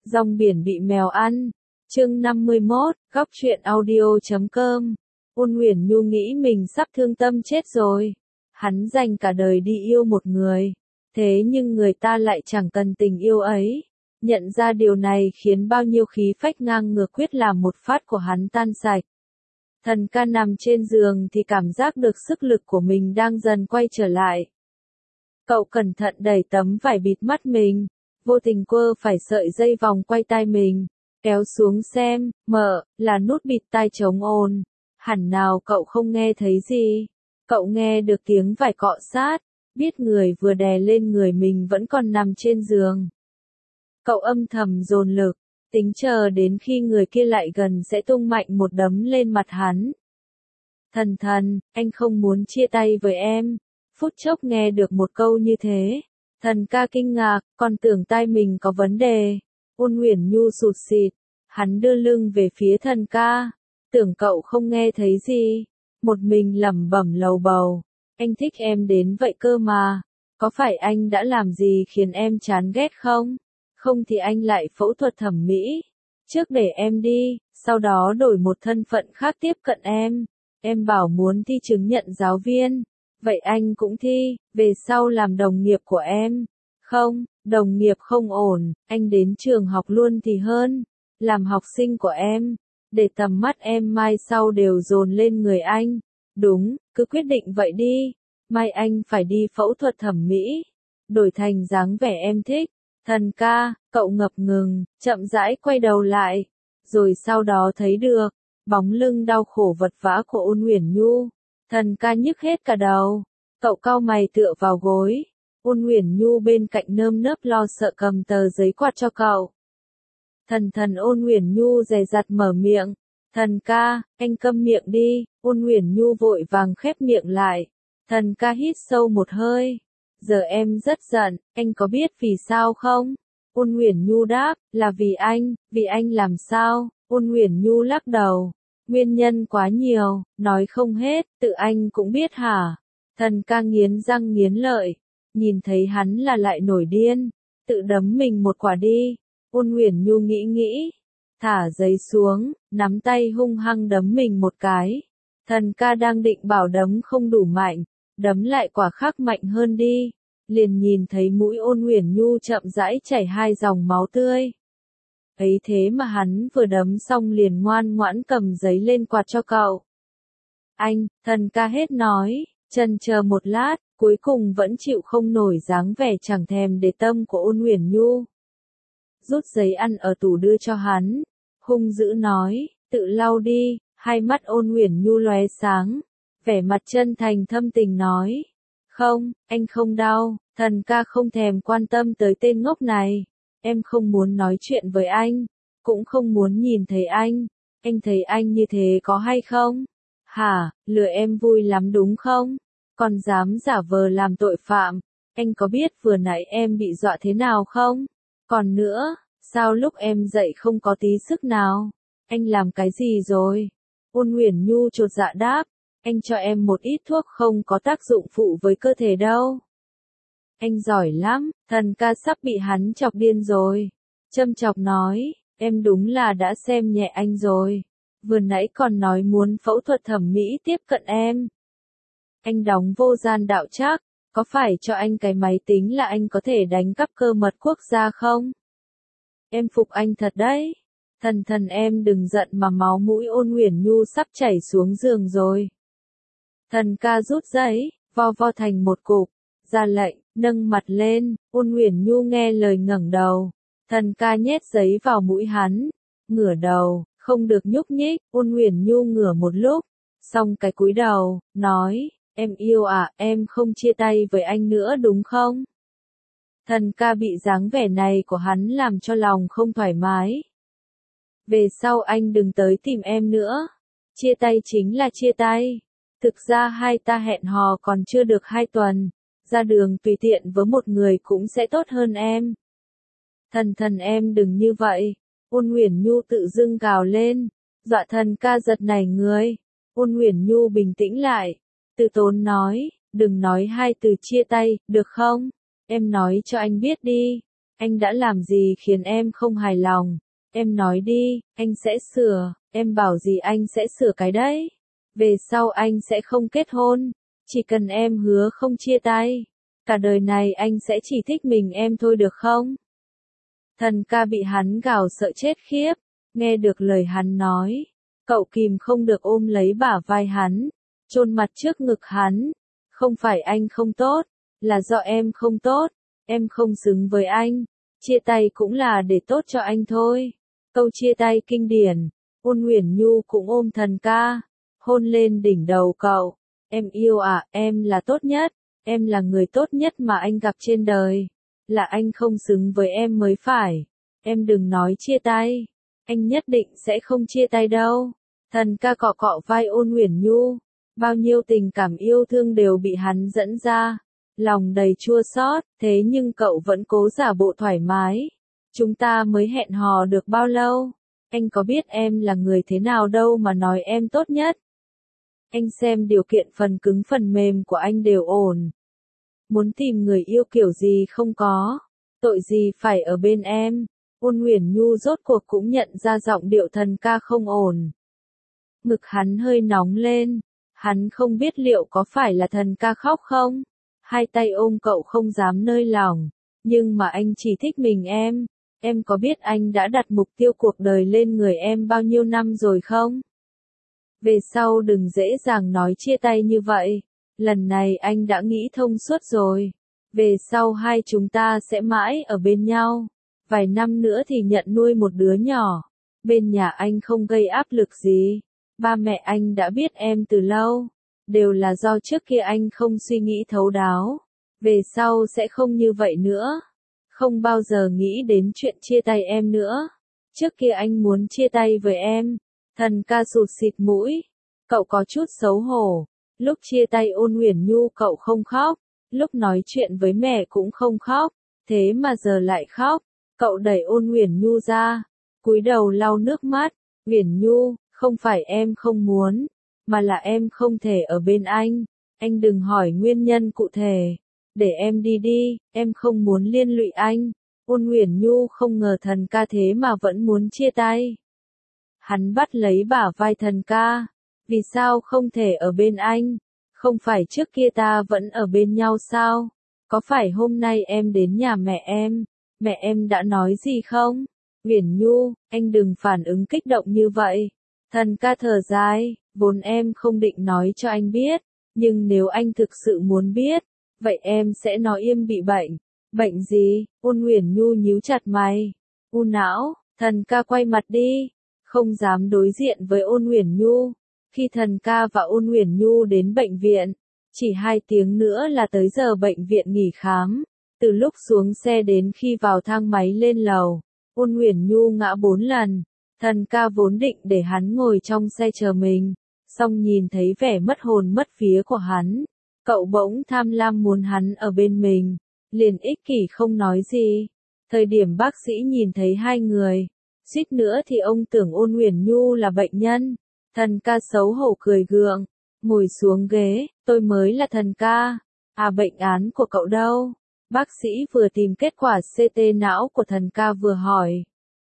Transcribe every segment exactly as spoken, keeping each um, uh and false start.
Rong biển bị mèo ăn. Chương năm mươi mốt, góc truyện audio chấm com. Ôn Uyển Nhu nghĩ mình sắp thương tâm chết rồi. Hắn dành cả đời đi yêu một người, thế nhưng người ta lại chẳng cần tình yêu ấy. Nhận ra điều này khiến bao nhiêu khí phách ngang ngược quyết làm một phát của hắn tan sạch. Thần ca nằm trên giường thì cảm giác được sức lực của mình đang dần quay trở lại. Cậu cẩn thận đẩy tấm vải bịt mắt mình, vô tình quơ phải sợi dây vòng quay tai mình, kéo xuống xem, mở, là nút bịt tai chống ồn. Hẳn nào cậu không nghe thấy gì. Cậu nghe được tiếng vải cọ sát, biết người vừa đè lên người mình vẫn còn nằm trên giường. Cậu âm thầm dồn lực, tính chờ đến khi người kia lại gần sẽ tung mạnh một đấm lên mặt hắn. Thần thần, anh không muốn chia tay với em. Phút chốc nghe được một câu như thế. Thần ca kinh ngạc, còn tưởng tai mình có vấn đề. Ôn Uyển Nhu sụt sịt. Hắn đưa lưng về phía thần ca. Tưởng cậu không nghe thấy gì. Một mình lẩm bẩm lầu bầu. Anh thích em đến vậy cơ mà. Có phải anh đã làm gì khiến em chán ghét không? Không thì anh lại phẫu thuật thẩm mỹ. Trước để em đi, sau đó đổi một thân phận khác tiếp cận em. Em bảo muốn thi chứng nhận giáo viên. Vậy anh cũng thi, về sau làm đồng nghiệp của em. Không, đồng nghiệp không ổn, anh đến trường học luôn thì hơn. Làm học sinh của em, để tầm mắt em mai sau đều dồn lên người anh. Đúng, cứ quyết định vậy đi. Mai anh phải đi phẫu thuật thẩm mỹ, đổi thành dáng vẻ em thích. Thần ca, cậu ngập ngừng, chậm rãi quay đầu lại, rồi sau đó thấy được bóng lưng đau khổ vật vã của Ôn Uyển Nhu. Thần ca nhức hết cả đầu, cậu cau mày tựa vào gối. Ôn Uyển Nhu bên cạnh nơm nớp lo sợ cầm tờ giấy quạt cho cậu. Thần thần Ôn Uyển Nhu dè dặt mở miệng. Thần ca, anh câm miệng đi. Ôn Uyển Nhu vội vàng khép miệng lại. Thần ca hít sâu một hơi. Giờ em rất giận, anh có biết vì sao không? Ôn Uyển Nhu đáp, là vì anh. Vì anh làm sao? Ôn Uyển Nhu lắc đầu. Nguyên nhân quá nhiều, nói không hết, tự anh cũng biết hả? Thần ca nghiến răng nghiến lợi, nhìn thấy hắn là lại nổi điên, tự đấm mình một quả đi. Ôn Uyển Nhu nghĩ nghĩ, thả giấy xuống, nắm tay hung hăng đấm mình một cái. Thần ca đang định bảo đấm không đủ mạnh, đấm lại quả khác mạnh hơn đi, liền nhìn thấy mũi Ôn Uyển Nhu chậm rãi chảy hai dòng máu tươi. Ấy thế mà hắn vừa đấm xong liền ngoan ngoãn cầm giấy lên quạt cho cậu. Anh, thần ca hết nói, chần chờ một lát, cuối cùng vẫn chịu không nổi dáng vẻ chẳng thèm để tâm của Ôn Uyển Nhu. Rút giấy ăn ở tủ đưa cho hắn, hung dữ nói, tự lau đi. Hai mắt Ôn Uyển Nhu lóe sáng, vẻ mặt chân thành thâm tình nói, không, anh không đau. Thần ca không thèm quan tâm tới tên ngốc này. Em không muốn nói chuyện với anh, cũng không muốn nhìn thấy anh. Anh thấy anh như thế có hay không? Hả, lừa em vui lắm đúng không? Còn dám giả vờ làm tội phạm. Anh có biết vừa nãy em bị dọa thế nào không? Còn nữa, sao lúc em dậy không có tí sức nào? Anh làm cái gì rồi? Ôn Uyển Nhu chột dạ đáp, anh cho em một ít thuốc không có tác dụng phụ với cơ thể đâu. Anh giỏi lắm. Thần ca sắp bị hắn chọc điên rồi. Châm chọc nói, em đúng là đã xem nhẹ anh rồi. Vừa nãy còn nói muốn phẫu thuật thẩm mỹ tiếp cận em. Anh đóng vô gian đạo trác, có phải cho anh cái máy tính là anh có thể đánh cắp cơ mật quốc gia không? Em phục anh thật đấy. Thần thần em đừng giận mà máu mũi Ôn Uyển Nhu sắp chảy xuống giường rồi. Thần ca rút giấy, vo vo thành một cục, ra lệnh, nâng mặt lên. Ôn Uyển Nhu nghe lời ngẩng đầu. Thần ca nhét giấy vào mũi hắn, ngửa đầu, không được nhúc nhích. Ôn Uyển Nhu ngửa một lúc, xong cái cúi đầu, nói, em yêu à, em không chia tay với anh nữa đúng không? Thần ca bị dáng vẻ này của hắn làm cho lòng không thoải mái. Về sau anh đừng tới tìm em nữa. Chia tay chính là chia tay. Thực ra hai ta hẹn hò còn chưa được hai tuần. Ra đường tùy tiện với một người cũng sẽ tốt hơn em. Thần thần em đừng như vậy. Ôn Uyển Nhu tự dưng gào lên, dọa thần ca giật nảy người. Ôn Uyển Nhu bình tĩnh lại, từ tốn nói, đừng nói hai từ chia tay, được không? Em nói cho anh biết đi. Anh đã làm gì khiến em không hài lòng? Em nói đi, anh sẽ sửa, em bảo gì anh sẽ sửa cái đấy. Về sau anh sẽ không kết hôn, chỉ cần em hứa không chia tay. Cả đời này anh sẽ chỉ thích mình em thôi được không? Thần ca bị hắn gào sợ chết khiếp, nghe được lời hắn nói. Cậu kìm không được ôm lấy bả vai hắn, chôn mặt trước ngực hắn. Không phải anh không tốt, là do em không tốt, em không xứng với anh. Chia tay cũng là để tốt cho anh thôi. Câu chia tay kinh điển, Ôn Uyển Nhu cũng ôm thần ca, hôn lên đỉnh đầu cậu. Em yêu à, em là tốt nhất, em là người tốt nhất mà anh gặp trên đời. Là anh không xứng với em mới phải. Em đừng nói chia tay, anh nhất định sẽ không chia tay đâu. Thần ca cọ cọ vai Ôn Uyển Nhu, bao nhiêu tình cảm yêu thương đều bị hắn dẫn ra. Lòng đầy chua xót, thế nhưng cậu vẫn cố giả bộ thoải mái. Chúng ta mới hẹn hò được bao lâu? Anh có biết em là người thế nào đâu mà nói em tốt nhất. Anh xem điều kiện phần cứng phần mềm của anh đều ổn. Muốn tìm người yêu kiểu gì không có. Tội gì phải ở bên em. Ôn Uyển Nhu rốt cuộc cũng nhận ra giọng điệu thần ca không ổn. Ngực hắn hơi nóng lên. Hắn không biết liệu có phải là thần ca khóc không? Hai tay ôm cậu không dám nới lỏng. Nhưng mà anh chỉ thích mình em. Em có biết anh đã đặt mục tiêu cuộc đời lên người em bao nhiêu năm rồi không? Về sau đừng dễ dàng nói chia tay như vậy. Lần này anh đã nghĩ thông suốt rồi. Về sau hai chúng ta sẽ mãi ở bên nhau. Vài năm nữa thì nhận nuôi một đứa nhỏ. Bên nhà anh không gây áp lực gì. Ba mẹ anh đã biết em từ lâu. Đều là do trước kia anh không suy nghĩ thấu đáo. Về sau sẽ không như vậy nữa. Không bao giờ nghĩ đến chuyện chia tay em nữa. Trước kia anh muốn chia tay với em. Thần ca sụt xịt mũi. Cậu có chút xấu hổ. Lúc chia tay Ôn Uyển Nhu cậu không khóc. Lúc nói chuyện với mẹ cũng không khóc. Thế mà giờ lại khóc. Cậu đẩy Ôn Uyển Nhu ra. Cúi đầu lau nước mắt. Uyển Nhu, không phải em không muốn. Mà là em không thể ở bên anh. Anh đừng hỏi nguyên nhân cụ thể. Để em đi đi, em không muốn liên lụy anh. Ôn Uyển Nhu không ngờ thần ca thế mà vẫn muốn chia tay. Hắn bắt lấy bả vai thần ca. Vì sao không thể ở bên anh? Không phải trước kia ta vẫn ở bên nhau sao? Có phải hôm nay em đến nhà mẹ em? Mẹ em đã nói gì không? Uyển Nhu, anh đừng phản ứng kích động như vậy. Thần ca thở dài, vốn em không định nói cho anh biết. Nhưng nếu anh thực sự muốn biết, vậy em sẽ nói em bị bệnh. Bệnh gì? Ôn Uyển Nhu nhíu chặt mày. U não. Thần ca quay mặt đi. Không dám đối diện với Ôn Uyển Nhu. Khi thần ca và Ôn Uyển Nhu đến bệnh viện, chỉ hai tiếng nữa là tới giờ bệnh viện nghỉ khám. Từ lúc xuống xe đến khi vào thang máy lên lầu, Ôn Uyển Nhu ngã bốn lần. Thần ca vốn định để hắn ngồi trong xe chờ mình, song nhìn thấy vẻ mất hồn mất vía của hắn, cậu bỗng tham lam muốn hắn ở bên mình, liền ích kỷ không nói gì. Thời điểm bác sĩ nhìn thấy hai người, suýt nữa thì ông tưởng Ôn Uyển Nhu là bệnh nhân. Thần ca xấu hổ cười gượng, ngồi xuống ghế, tôi mới là thần ca. À, bệnh án của cậu đâu? Bác sĩ vừa tìm kết quả xê tê não của thần ca vừa hỏi.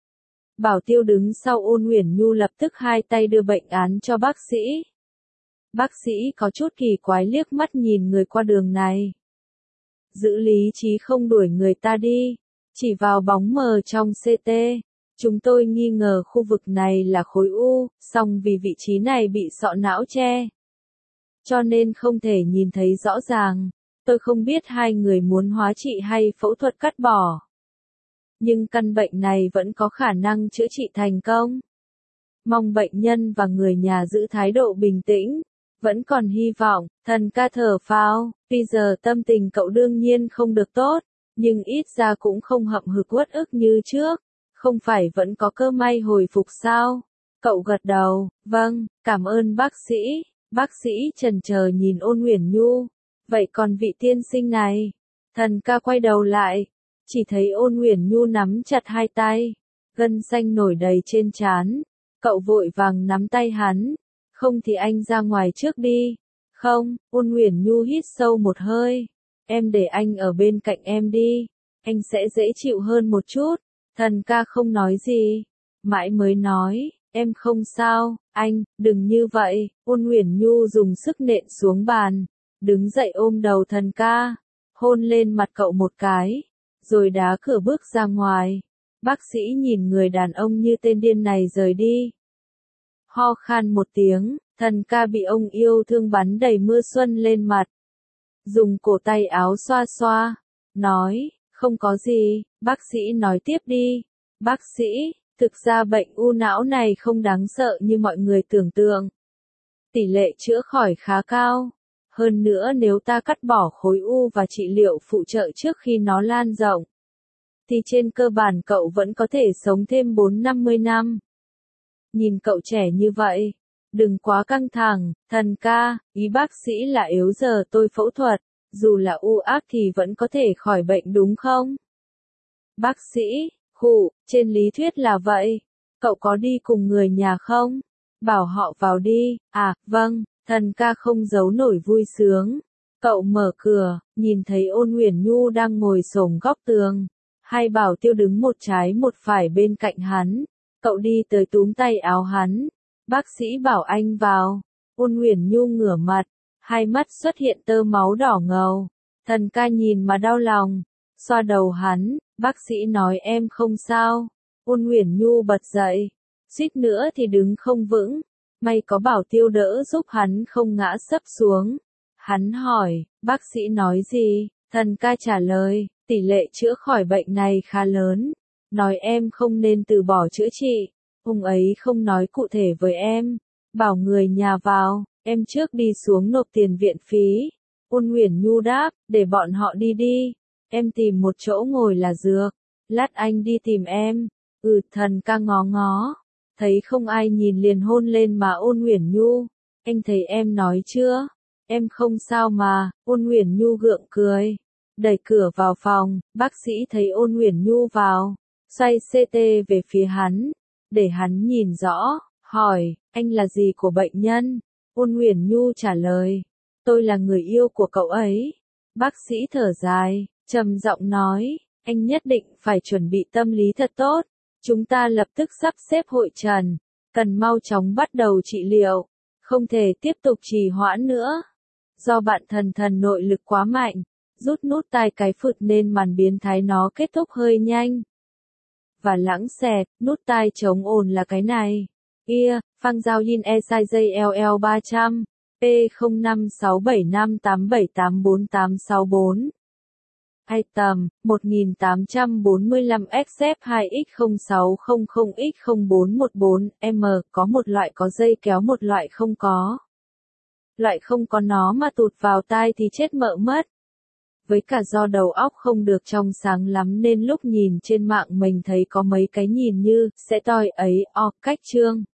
Bảo Tiêu đứng sau Ôn Uyển Nhu lập tức hai tay đưa bệnh án cho bác sĩ. Bác sĩ có chút kỳ quái liếc mắt nhìn người qua đường này. Giữ lý trí không đuổi người ta đi, chỉ vào bóng mờ trong xê tê. Chúng tôi nghi ngờ khu vực này là khối u, song vì vị trí này bị sọ não che, cho nên không thể nhìn thấy rõ ràng. Tôi không biết hai người muốn hóa trị hay phẫu thuật cắt bỏ. Nhưng căn bệnh này vẫn có khả năng chữa trị thành công. Mong bệnh nhân và người nhà giữ thái độ bình tĩnh. Vẫn còn hy vọng. Thần ca thở phào. Bây giờ tâm tình cậu đương nhiên không được tốt, nhưng ít ra cũng không hậm hực uất ức như trước. Không phải vẫn có cơ may hồi phục sao? Cậu gật đầu. Vâng, cảm ơn bác sĩ. Bác sĩ chần chờ nhìn Ôn Uyển Nhu. Vậy còn vị tiên sinh này? Thần ca quay đầu lại, chỉ thấy Ôn Uyển Nhu nắm chặt hai tay, gân xanh nổi đầy trên trán. Cậu vội vàng nắm tay hắn. Không thì anh ra ngoài trước đi. Không. Ôn Uyển Nhu hít sâu một hơi. Em để anh ở bên cạnh em đi. anh sẽ dễ chịu hơn một chút. Thần ca không nói gì, mãi mới nói, em không sao, anh, đừng như vậy. Ôn Uyển Nhu dùng sức nện xuống bàn, đứng dậy ôm đầu thần ca, hôn lên mặt cậu một cái, rồi đá cửa bước ra ngoài. Bác sĩ nhìn người đàn ông như tên điên này rời đi. Ho khan một tiếng, thần ca bị ông yêu thương bắn đầy mưa xuân lên mặt. Dùng cổ tay áo xoa xoa, nói, không có gì, bác sĩ nói tiếp đi. Bác sĩ, thực ra bệnh u não này không đáng sợ như mọi người tưởng tượng. Tỷ lệ chữa khỏi khá cao. Hơn nữa nếu ta cắt bỏ khối u và trị liệu phụ trợ trước khi nó lan rộng, thì trên cơ bản cậu vẫn có thể sống thêm bốn năm mươi năm. Nhìn cậu trẻ như vậy, đừng quá căng thẳng, thần ca, ý bác sĩ là yếu giờ tôi phẫu thuật, dù là u ác thì vẫn có thể khỏi bệnh đúng không? Bác sĩ, khụ, trên lý thuyết là vậy. Cậu có đi cùng người nhà không? Bảo họ vào đi. À, vâng, thần ca không giấu nổi vui sướng. Cậu mở cửa, nhìn thấy Ôn Uyển Nhu đang ngồi xổm góc tường. Hai bảo tiêu đứng một trái một phải bên cạnh hắn. Cậu đi tới túm tay áo hắn. Bác sĩ bảo anh vào. Ôn Uyển Nhu ngửa mặt, hai mắt xuất hiện tơ máu đỏ ngầu. Thần ca nhìn mà đau lòng, xoa đầu hắn, bác sĩ nói em không sao. Ôn Uyển Nhu bật dậy, suýt nữa thì đứng không vững. May có bảo tiêu đỡ giúp hắn không ngã sấp xuống. Hắn hỏi, bác sĩ nói gì? Thần ca trả lời, tỷ lệ chữa khỏi bệnh này khá lớn. Nói em không nên từ bỏ chữa trị. Ông ấy không nói cụ thể với em. Bảo người nhà vào, em trước đi xuống nộp tiền viện phí. Ôn Uyển Nhu đáp, để bọn họ đi đi. Em tìm một chỗ ngồi là dược. Lát anh đi tìm em. Ừ, thần ca ngó ngó. Thấy không ai nhìn liền hôn lên mà Ôn Uyển Nhu. Anh thấy em nói chưa? Em không sao mà. Ôn Uyển Nhu gượng cười. Đẩy cửa vào phòng, bác sĩ thấy Ôn Uyển Nhu vào. Xoay xê tê về phía hắn. Để hắn nhìn rõ, hỏi, anh là gì của bệnh nhân? Ôn Uyển Nhu trả lời, tôi là người yêu của cậu ấy. Bác sĩ thở dài, trầm giọng nói, anh nhất định phải chuẩn bị tâm lý thật tốt. Chúng ta lập tức sắp xếp hội trần, cần mau chóng bắt đầu trị liệu, không thể tiếp tục trì hoãn nữa. Do bạn thần thần nội lực quá mạnh, rút nút tai cái phượt nên màn biến thái nó kết thúc hơi nhanh. Và lãng xẹt, nút tai chống ồn là cái này. Ia, phang giao yin e sai dây ll ba trăm, P không năm sáu bảy năm tám bảy tám bốn tám sáu bốn. Item, một nghìn tám trăm bốn mươi lăm X F hai X không sáu không không X không bốn một bốn M, có một loại có dây kéo một loại không có. Loại không có nó mà tụt vào tai thì chết mợ mất. Với cả do đầu óc không được trong sáng lắm nên lúc nhìn trên mạng mình thấy có mấy cái nhìn như, sẽ toi ấy, o, cách chương.